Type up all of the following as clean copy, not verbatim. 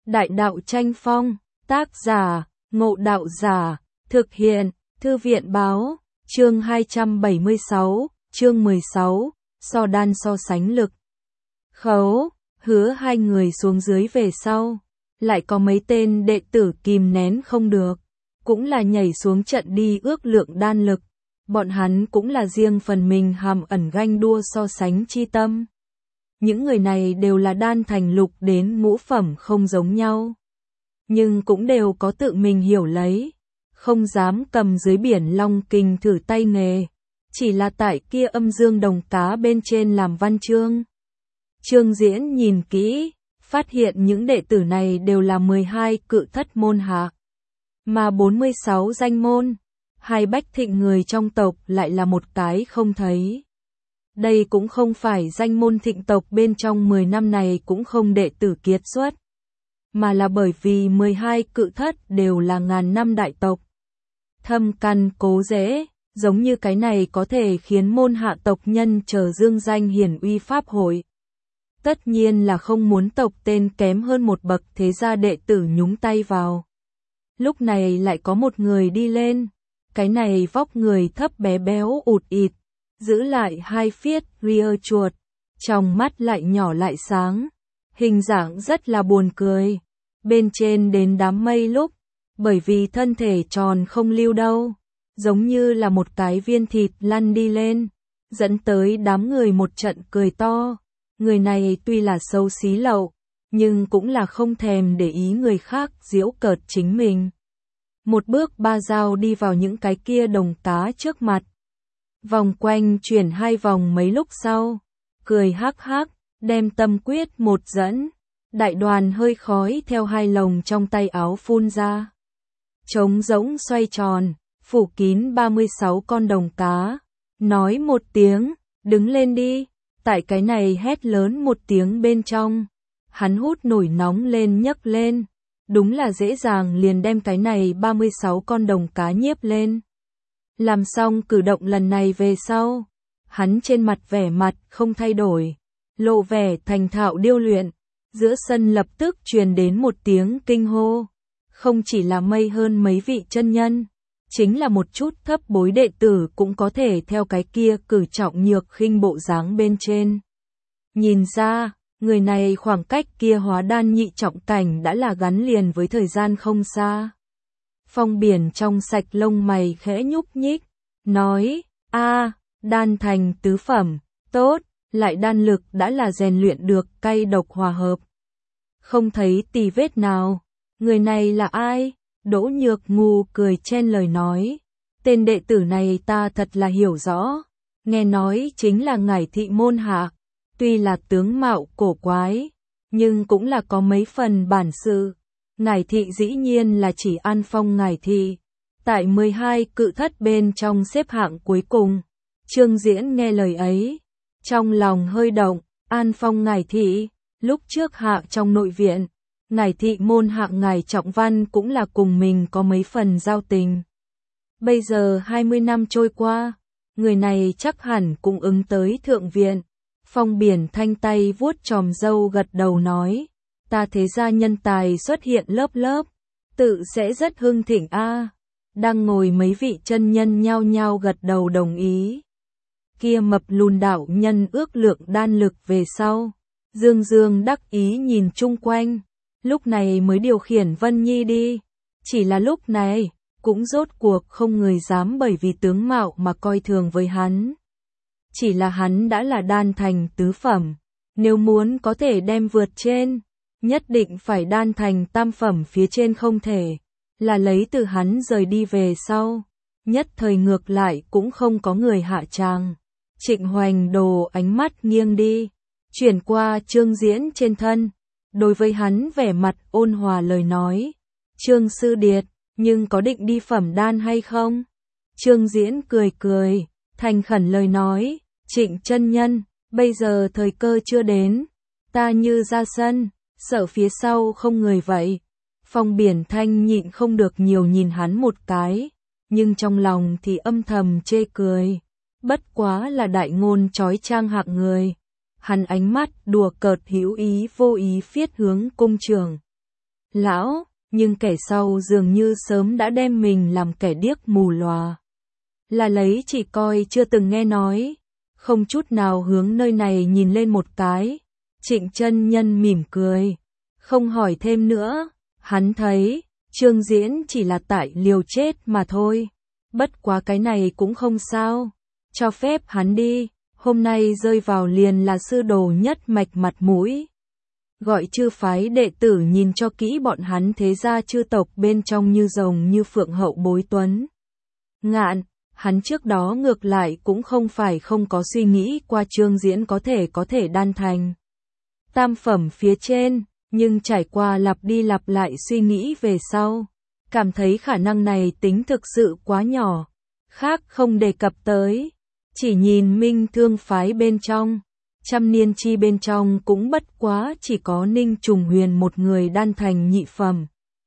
Đại đạo tranh phong, tác giả, Ngộ Đạo Giả, thực hiện, Thư viện báo, chương 276, chương 16, so đan so sánh lực. Khấu, Hứa hai người xuống dưới về sau, lại có mấy tên đệ tử kìm nén không được, cũng là nhảy xuống trận đi ước lượng đan lực, bọn hắn cũng là riêng phần mình hàm ẩn ganh đua so sánh chi tâm. Những người này đều là đan thành lục đến ngũ phẩm không giống nhau, nhưng cũng đều có tự mình hiểu lấy, không dám cầm dưới biển long kình thử tay nghề, chỉ là tại kia âm dương đồng cá bên trên làm văn chương. Trương Diễn nhìn kỹ, phát hiện những đệ tử này đều là 12 cự thất môn hạ, mà 46 danh môn, hai bách thịnh người trong tộc lại là một cái không thấy. Đây cũng không phải danh môn thịnh tộc bên trong 10 năm này cũng không đệ tử kiệt xuất, mà là bởi vì 12 cự thất đều là ngàn năm đại tộc. Thâm căn cố rễ, giống như cái này có thể khiến môn hạ tộc nhân trở dương danh hiển uy pháp hội. Tất nhiên là không muốn tộc tên kém hơn một bậc thế gia đệ tử nhúng tay vào. Lúc này lại có một người đi lên, cái này vóc người thấp bé béo ụt ịt, giữ lại hai phiết ria chuột, trong mắt lại nhỏ lại sáng, hình dạng rất là buồn cười. Bên trên đến đám mây lúc, bởi vì thân thể tròn không lưu đâu, giống như là một cái viên thịt lăn đi lên, dẫn tới đám người một trận cười to. Người này tuy là xấu xí lậu, nhưng cũng là không thèm để ý người khác giễu cợt chính mình. Một bước ba dao đi vào những cái kia đồng cá trước mặt. Vòng quanh chuyển hai vòng mấy lúc sau, cười hắc hắc, đem tâm quyết một dẫn, đại đoàn hơi khói theo hai lồng trong tay áo phun ra. Trống rỗng xoay tròn, phủ kín 36 con đồng cá, nói một tiếng, đứng lên đi. Tại cái này hét lớn một tiếng bên trong, hắn hút nổi nóng lên nhấc lên, đúng là dễ dàng liền đem cái này 36 con đồng cá nhiếp lên. Làm xong cử động lần này về sau, hắn trên mặt vẻ mặt không thay đổi, lộ vẻ thành thạo điêu luyện, giữa sân lập tức truyền đến một tiếng kinh hô, không chỉ là mây hơn mấy vị chân nhân, chính là một chút thấp bối đệ tử cũng có thể theo cái kia cử trọng nhược khinh bộ dáng bên trên. Nhìn ra, người này khoảng cách kia hóa đan nhị trọng cảnh đã là gắn liền với thời gian không xa. Phong Biển trong sạch lông mày khẽ nhúc nhích, nói, đan thành tứ phẩm, tốt, lại đan lực đã là rèn luyện được cay độc hòa hợp. Không thấy tì vết nào, người này là ai? Đỗ Nhược Ngu cười chen lời nói, tên đệ tử này ta thật là hiểu rõ, nghe nói chính là Ngải thị môn hạ, tuy là tướng mạo cổ quái, nhưng cũng là có mấy phần bản sự. Ngải thị dĩ nhiên là chỉ An Phong Ngải thị, tại 12 cự thất bên trong xếp hạng cuối cùng. Trương Diễn nghe lời ấy, trong lòng hơi động, An Phong Ngải thị, lúc trước hạ trong nội viện, Ngải thị môn hạ Ngải Trọng Văn cũng là cùng mình có mấy phần giao tình. Bây giờ 20 năm trôi qua, người này chắc hẳn cũng ứng tới thượng viện. Phong Biển thanh tay vuốt chòm râu gật đầu nói, ta thế gia nhân tài xuất hiện lớp lớp, tự sẽ rất hưng thịnh a. Đang ngồi mấy vị chân nhân nhao nhao gật đầu đồng ý. Kia mập lùn đạo nhân ước lượng đan lực về sau, dương dương đắc ý nhìn chung quanh. Lúc này mới điều khiển Vân Nhi đi. Chỉ là lúc này, cũng rốt cuộc không người dám bởi vì tướng mạo mà coi thường với hắn. Chỉ là hắn đã là đan thành tứ phẩm, nếu muốn có thể đem vượt trên, nhất định phải đan thành tam phẩm phía trên không thể, là lấy từ hắn rời đi về sau. Nhất thời ngược lại cũng không có người hạ tràng. Trịnh Hoành Đồ ánh mắt nghiêng đi, chuyển qua Trương Diễn trên thân. Đối với hắn vẻ mặt ôn hòa lời nói, Trương Sư Điệt, nhưng có định đi phẩm đan hay không? Trương Diễn cười cười, thành khẩn lời nói, Trịnh chân nhân, bây giờ thời cơ chưa đến, ta như ra sân, sợ phía sau không người vậy. Phong Biển thanh nhịn không được nhiều nhìn hắn một cái, nhưng trong lòng thì âm thầm chê cười, bất quá là đại ngôn chói chang hạng người. Hắn ánh mắt đùa cợt hữu ý vô ý phiết hướng cung trường. lão, nhưng kẻ sau dường như sớm đã đem mình làm kẻ điếc mù lòa. Là lấy chỉ coi chưa từng nghe nói, không chút nào hướng nơi này nhìn lên một cái. Trịnh chân nhân mỉm cười, không hỏi thêm nữa, hắn thấy, Trương Diễn chỉ là tại liều chết mà thôi. Bất quá cái này cũng không sao, cho phép hắn đi, hôm nay rơi vào liền là sư đồ nhất mạch mặt mũi. Gọi chư phái đệ tử nhìn cho kỹ bọn hắn thế gia chư tộc bên trong như rồng như phượng hậu bối tuấn. Ngạn, hắn trước đó ngược lại cũng không phải không có suy nghĩ qua Trương Diễn có thể đan thành tam phẩm phía trên, nhưng trải qua lặp đi lặp lại suy nghĩ về sau, cảm thấy khả năng này tính thực sự quá nhỏ, khác không đề cập tới, chỉ nhìn Minh Thương phái bên trong, Trăm Niên Chi bên trong cũng bất quá chỉ có Ninh Trùng Huyền một người đan thành nhị phẩm.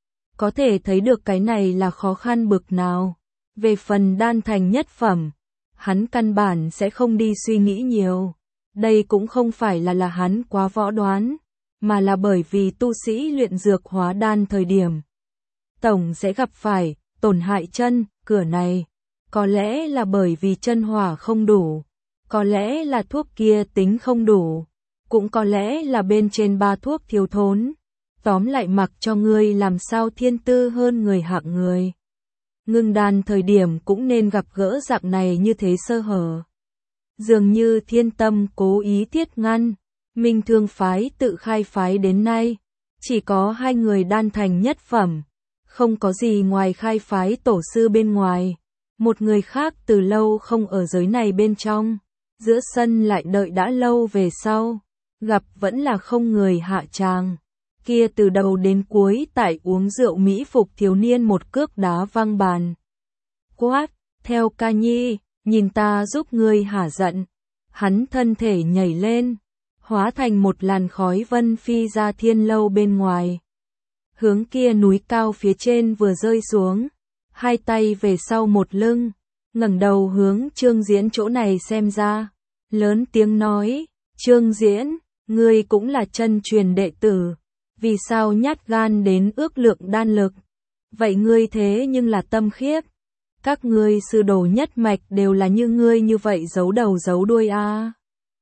Có thể thấy được cái này là khó khăn bực nào. Về phần đan thành nhất phẩm, hắn căn bản sẽ không đi suy nghĩ nhiều. Đây cũng không phải là hắn quá võ đoán, mà là bởi vì tu sĩ luyện dược hóa đan thời điểm tổng sẽ gặp phải tổn hại chân, cửa này. Có lẽ là bởi vì chân hỏa không đủ, có lẽ là thuốc kia tính không đủ, cũng có lẽ là bên trên ba thuốc thiếu thốn. Tóm lại mặc cho ngươi làm sao thiên tư hơn người hạng người. Ngưng đan thời điểm cũng nên gặp gỡ dạng này như thế sơ hở. Dường như Thiên Tâm cố ý thiết ngăn, Minh Thương phái tự khai phái đến nay, chỉ có 2 người đan thành nhất phẩm, không có gì ngoài khai phái tổ sư bên ngoài. Một người khác từ lâu không ở giới này bên trong, giữa sân lại đợi đã lâu về sau, gặp vẫn là không người hạ tràng. Kia từ đầu đến cuối tại uống rượu mỹ phục thiếu niên một cước đá văng bàn. Quát, theo ca nhi, nhìn ta giúp ngươi hả giận. Hắn thân thể nhảy lên, hóa thành một làn khói vân phi ra thiên lâu bên ngoài. Hướng kia núi cao phía trên vừa rơi xuống, hai tay về sau một lưng, ngẩng đầu hướng Trương Diễn chỗ này xem ra, lớn tiếng nói, Trương Diễn, ngươi cũng là chân truyền đệ tử, vì sao nhát gan đến ước lượng đan lực, vậy ngươi thế nhưng là tâm khiếp, các ngươi sư đồ nhất mạch đều là như ngươi như vậy giấu đầu giấu đuôi à.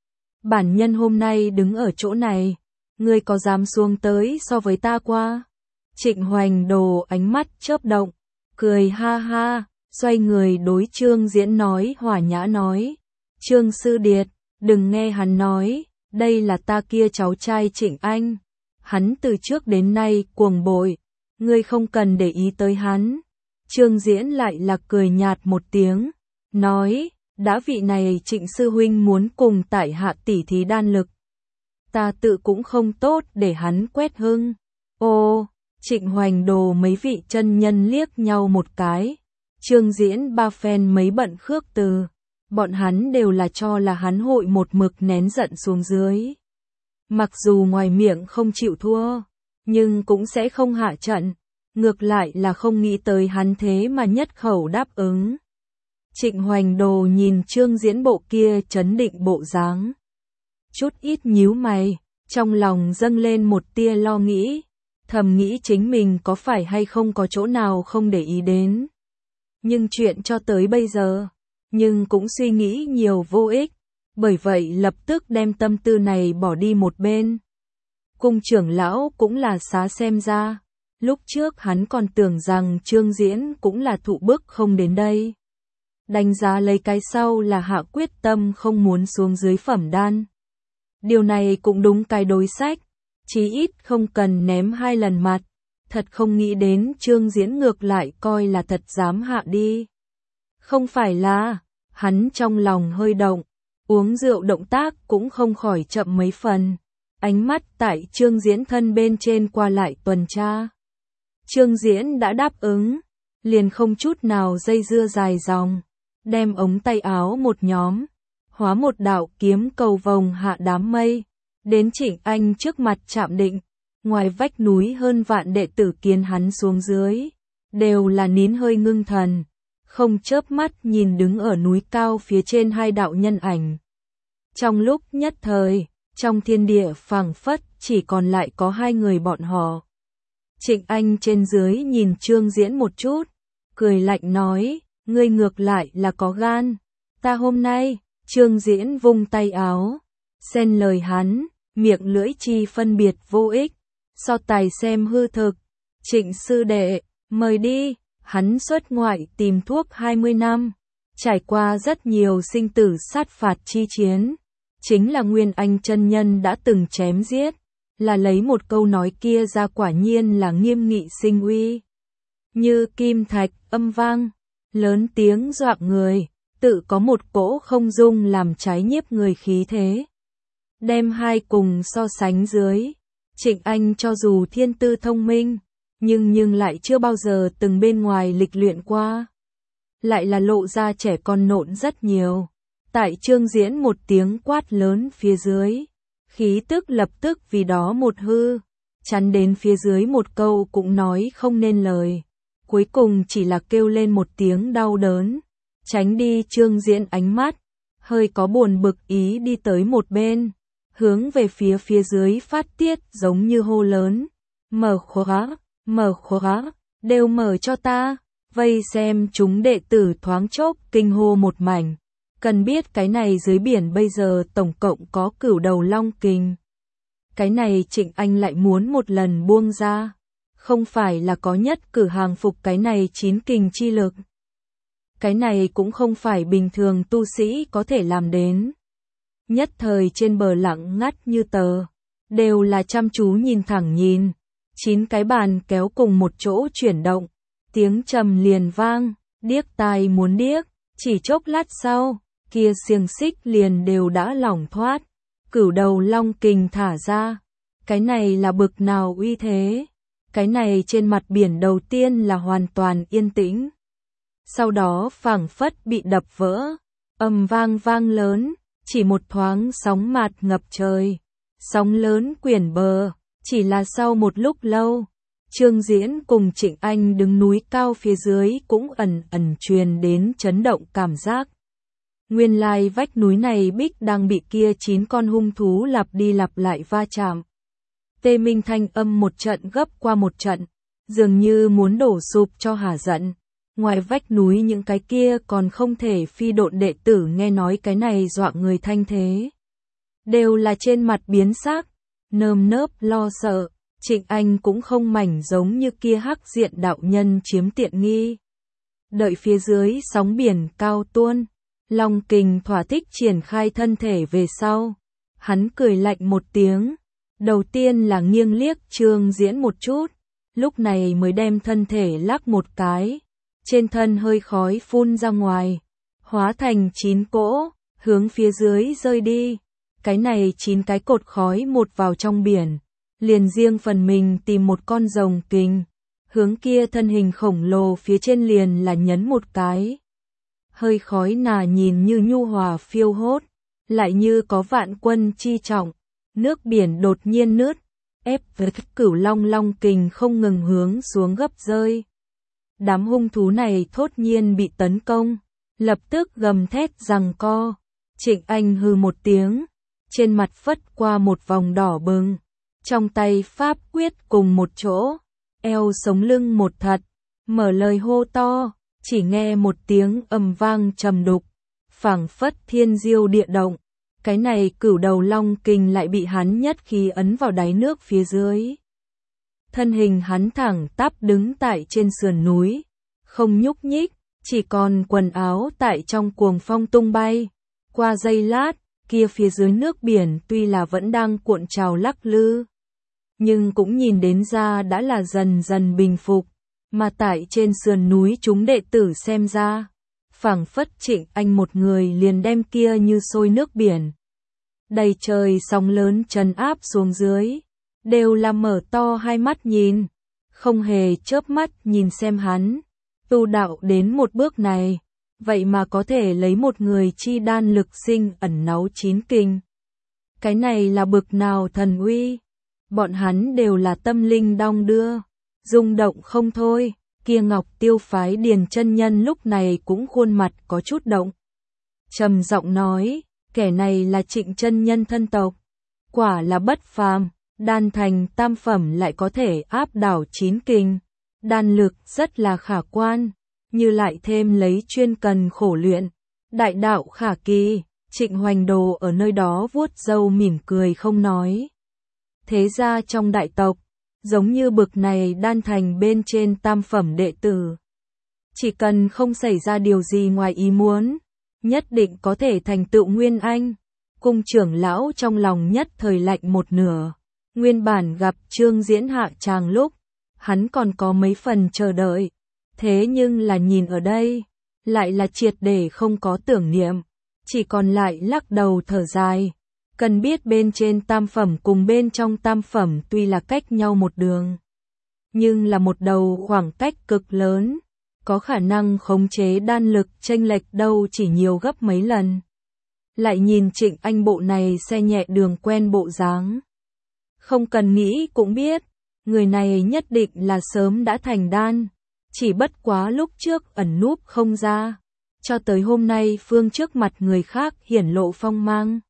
Bản nhân hôm nay đứng ở chỗ này, ngươi có dám xuống tới so với ta qua? Trịnh Hoành Đồ ánh mắt chớp động, cười ha ha, xoay người đối Trương Diễn nói hòa nhã nói, Trương Sư Điệt, đừng nghe hắn nói, đây là ta kia cháu trai Trịnh Anh, hắn từ trước đến nay cuồng bội, ngươi không cần để ý tới hắn. Trương Diễn lại là cười nhạt một tiếng, nói, đã vị này Trịnh Sư Huynh muốn cùng tại hạ tỉ thí đan lực, ta tự cũng không tốt để hắn quét hưng. Ô, Trịnh Hoành Đồ mấy vị chân nhân liếc nhau một cái, Trương Diễn ba phen mấy bận khước từ, bọn hắn đều là cho là hắn hội một mực nén giận xuống dưới. Mặc dù ngoài miệng không chịu thua, nhưng cũng sẽ không hạ trận, ngược lại là không nghĩ tới hắn thế mà nhất khẩu đáp ứng. Trịnh Hoành Đồ nhìn Trương Diễn bộ kia chấn định bộ dáng, chút ít nhíu mày, trong lòng dâng lên một tia lo nghĩ, thầm nghĩ chính mình có phải hay không có chỗ nào không để ý đến. Nhưng chuyện cho tới bây giờ, nhưng cũng suy nghĩ nhiều vô ích, bởi vậy lập tức đem tâm tư này bỏ đi một bên. Cung trưởng lão cũng là xá xem ra, lúc trước hắn còn tưởng rằng Trương Diễn cũng là thụ bức không đến đây. Đánh giá lấy cái sau là hạ quyết tâm không muốn xuống dưới phẩm đan. Điều này cũng đúng cái đối sách, chí ít không cần ném 2 lần mặt, thật không nghĩ đến Trương Diễn ngược lại coi là thật dám hạ đi. Không phải là, hắn trong lòng hơi động, uống rượu động tác cũng không khỏi chậm mấy phần, ánh mắt tại Trương Diễn thân bên trên qua lại tuần tra. Trương Diễn đã đáp ứng, liền không chút nào dây dưa dài dòng, đem ống tay áo một nhóm, hóa một đạo kiếm cầu vồng hạ đám mây, đến Trịnh Anh trước mặt chạm định, ngoài vách núi hơn vạn đệ tử kiến hắn xuống dưới, đều là nín hơi ngưng thần, không chớp mắt nhìn đứng ở núi cao phía trên 2 đạo nhân ảnh. Trong lúc nhất thời, trong thiên địa phảng phất chỉ còn lại có 2 người bọn họ. Trịnh Anh trên dưới nhìn Trương Diễn một chút, cười lạnh nói, ngươi ngược lại là có gan. Ta hôm nay, Trương Diễn vung tay áo, xen lời hắn, miệng lưỡi chi phân biệt vô ích, so tài xem hư thực. Trịnh sư đệ, mời đi, hắn xuất ngoại tìm thuốc 20 năm, trải qua rất nhiều sinh tử sát phạt chi chiến, chính là Nguyên Anh chân nhân đã từng chém giết, là lấy một câu nói kia ra quả nhiên là nghiêm nghị sinh uy. Như kim thạch âm vang, lớn tiếng dọa người, tự có một cỗ không dung làm trái nhiếp người khí thế. Đem hai cùng so sánh dưới, Trịnh Anh cho dù thiên tư thông minh, nhưng lại chưa bao giờ từng bên ngoài lịch luyện qua. Lại là lộ ra trẻ con nộn rất nhiều. Tại Trương Diễn một tiếng quát lớn phía dưới, khí tức lập tức vì đó một hư, chắn đến phía dưới một câu cũng nói không nên lời. Cuối cùng chỉ là kêu lên một tiếng đau đớn, tránh đi Trương Diễn ánh mắt, hơi có buồn bực ý đi tới một bên, hướng về phía dưới phát tiết giống như hô lớn, mở khóa, đều mở cho ta, vây xem chúng đệ tử thoáng chốc kinh hô một mảnh. Cần biết cái này dưới biển bây giờ tổng cộng có cửu đầu long kình. Cái này Trịnh Anh lại muốn một lần buông ra, không phải là có nhất cử hàng phục cái này 9 kình chi lực. Cái này cũng không phải bình thường tu sĩ có thể làm đến. Nhất thời trên bờ lặng ngắt như tờ, đều là chăm chú nhìn thẳng nhìn. 9 cái bàn kéo cùng một chỗ chuyển động, tiếng trầm liền vang, điếc tai muốn điếc, chỉ chốc lát sau, kia xiềng xích liền đều đã lỏng thoát, cửu đầu long kình thả ra. Cái này là bực nào uy thế? Cái này trên mặt biển đầu tiên là hoàn toàn yên tĩnh. Sau đó phảng phất bị đập vỡ, ầm vang lớn, chỉ một thoáng sóng mạt ngập trời, sóng lớn quyển bờ, chỉ là sau một lúc lâu, Trương Diễn cùng Trịnh Anh đứng núi cao phía dưới cũng ẩn truyền đến chấn động cảm giác. Nguyên lai vách núi này bích đang bị kia 9 con hung thú lặp đi lặp lại va chạm. Tê minh thanh âm một trận gấp qua một trận, dường như muốn đổ sụp cho hả giận. Ngoài vách núi những cái kia còn không thể phi độn đệ tử nghe nói cái này dọa người thanh thế. Đều là trên mặt biến sắc, nơm nớp lo sợ, Trịnh Anh cũng không mảnh giống như kia hắc diện đạo nhân chiếm tiện nghi. Đợi phía dưới sóng biển cao tuôn, Long kình thỏa thích triển khai thân thể về sau. Hắn cười lạnh một tiếng, đầu tiên là nghiêng liếc Trương Diễn một chút, lúc này mới đem thân thể lắc một cái. Trên thân hơi khói phun ra ngoài, hóa thành 9 cỗ, hướng phía dưới rơi đi. Cái này 9 cái cột khói một vào trong biển, liền riêng phần mình tìm một con rồng kình, hướng kia thân hình khổng lồ phía trên liền là nhấn một cái. Hơi khói nà nhìn như nhu hòa phiêu hốt, lại như có vạn quân chi trọng, nước biển đột nhiên nứt, ép với cửu long kình không ngừng hướng xuống gấp rơi. Đám hung thú này thốt nhiên bị tấn công, lập tức gầm thét giằng co. Trịnh Anh hừ một tiếng, trên mặt phất qua một vòng đỏ bừng, trong tay pháp quyết cùng một chỗ, eo sống lưng một thật, mở lời hô to, chỉ nghe một tiếng ầm vang trầm đục, phảng phất thiên diêu địa động. Cái này cửu đầu long kình lại bị hắn nhất khí ấn vào đáy nước phía dưới. Thân hình hắn thẳng tắp đứng tại trên sườn núi, không nhúc nhích, chỉ còn quần áo tại trong cuồng phong tung bay. Qua giây lát, kia phía dưới nước biển tuy là vẫn đang cuộn trào lắc lư, nhưng cũng nhìn đến ra đã là dần dần bình phục, mà tại trên sườn núi chúng đệ tử xem ra, phảng phất Trịnh Anh một người liền đem kia như sôi nước biển. Đầy trời sóng lớn trấn áp xuống dưới, đều là mở to hai mắt nhìn, không hề chớp mắt nhìn xem hắn. Tu đạo đến một bước này, vậy mà có thể lấy một người chi đan lực sinh ẩn náu 9 kình. Cái này là bực nào thần uy, bọn hắn đều là tâm linh đong đưa, rung động không thôi. Kia Ngọc Tiêu phái Điền chân nhân lúc này cũng khuôn mặt có chút động, trầm giọng nói, kẻ này là Trịnh chân nhân thân tộc, quả là bất phàm. đan thành tam phẩm lại có thể áp đảo 9 kình. Đan lực rất là khả quan, như lại thêm lấy chuyên cần khổ luyện. Đại đạo khả kỳ, Trịnh Hoành Đồ ở nơi đó vuốt râu mỉm cười không nói. Thế ra trong đại tộc, giống như bực này đan thành bên trên tam phẩm đệ tử. Chỉ cần không xảy ra điều gì ngoài ý muốn, nhất định có thể thành tựu Nguyên Anh. Cung trưởng lão trong lòng nhất thời lạnh một nửa. Nguyên bản gặp Trương Diễn hạ tràng lúc, hắn còn có mấy phần chờ đợi. Thế nhưng là nhìn ở đây, lại là triệt để không có tưởng niệm. Chỉ còn lại lắc đầu thở dài. Cần biết bên trên tam phẩm cùng bên trong tam phẩm tuy là cách nhau một đường, nhưng là một đầu khoảng cách cực lớn. Có khả năng khống chế đan lực chênh lệch đâu chỉ nhiều gấp mấy lần. Lại nhìn Trịnh Anh bộ này xe nhẹ đường quen bộ dáng. Không cần nghĩ cũng biết, người này nhất định là sớm đã thành đan. Chỉ bất quá lúc trước ẩn núp không ra. Cho tới hôm nay phương trước mặt người khác hiển lộ phong mang.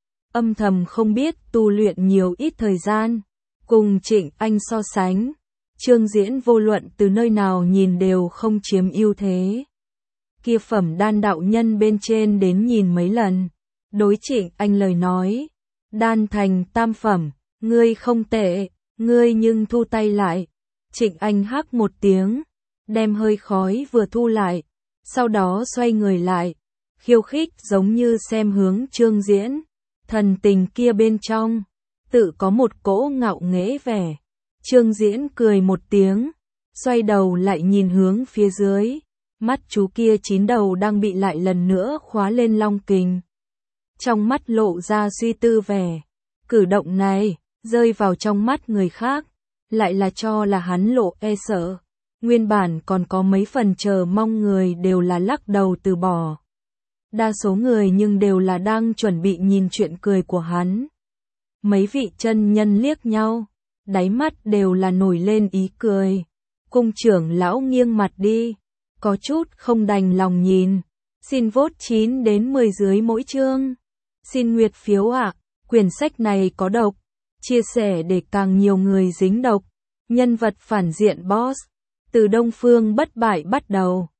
Âm thầm không biết tu luyện nhiều ít thời gian. Cùng Trịnh Anh so sánh, Trương Diễn vô luận từ nơi nào nhìn đều không chiếm ưu thế. Kia phẩm đan đạo nhân bên trên đến nhìn mấy lần. Đối Trịnh Anh lời nói, đan thành tam phẩm, ngươi không tệ, ngươi nhưng thu tay lại. Trịnh Anh hắc một tiếng, đem hơi khói vừa thu lại, sau đó xoay người lại, khiêu khích giống như xem hướng Trương Diễn. Thần tình kia bên trong, tự có một cỗ ngạo nghễ vẻ. Trương Diễn cười một tiếng, xoay đầu lại nhìn hướng phía dưới. Mắt chú kia 9 đầu đang bị lại lần nữa khóa lên long kình. Trong mắt lộ ra suy tư vẻ. Cử động này, rơi vào trong mắt người khác, lại là cho là hắn lộ e sợ. Nguyên bản còn có mấy phần chờ mong người đều là lắc đầu từ bỏ. Đa số người nhưng đều là đang chuẩn bị nhìn chuyện cười của hắn. Mấy vị chân nhân liếc nhau, đáy mắt đều là nổi lên ý cười. Cung trưởng lão nghiêng mặt đi, có chút không đành lòng nhìn. Xin vote 9 đến 10 dưới mỗi chương. Xin nguyệt phiếu ạ, quyển sách này có độc. Chia sẻ để càng nhiều người dính độc. Nhân vật phản diện boss, từ Đông Phương bất bại bắt đầu.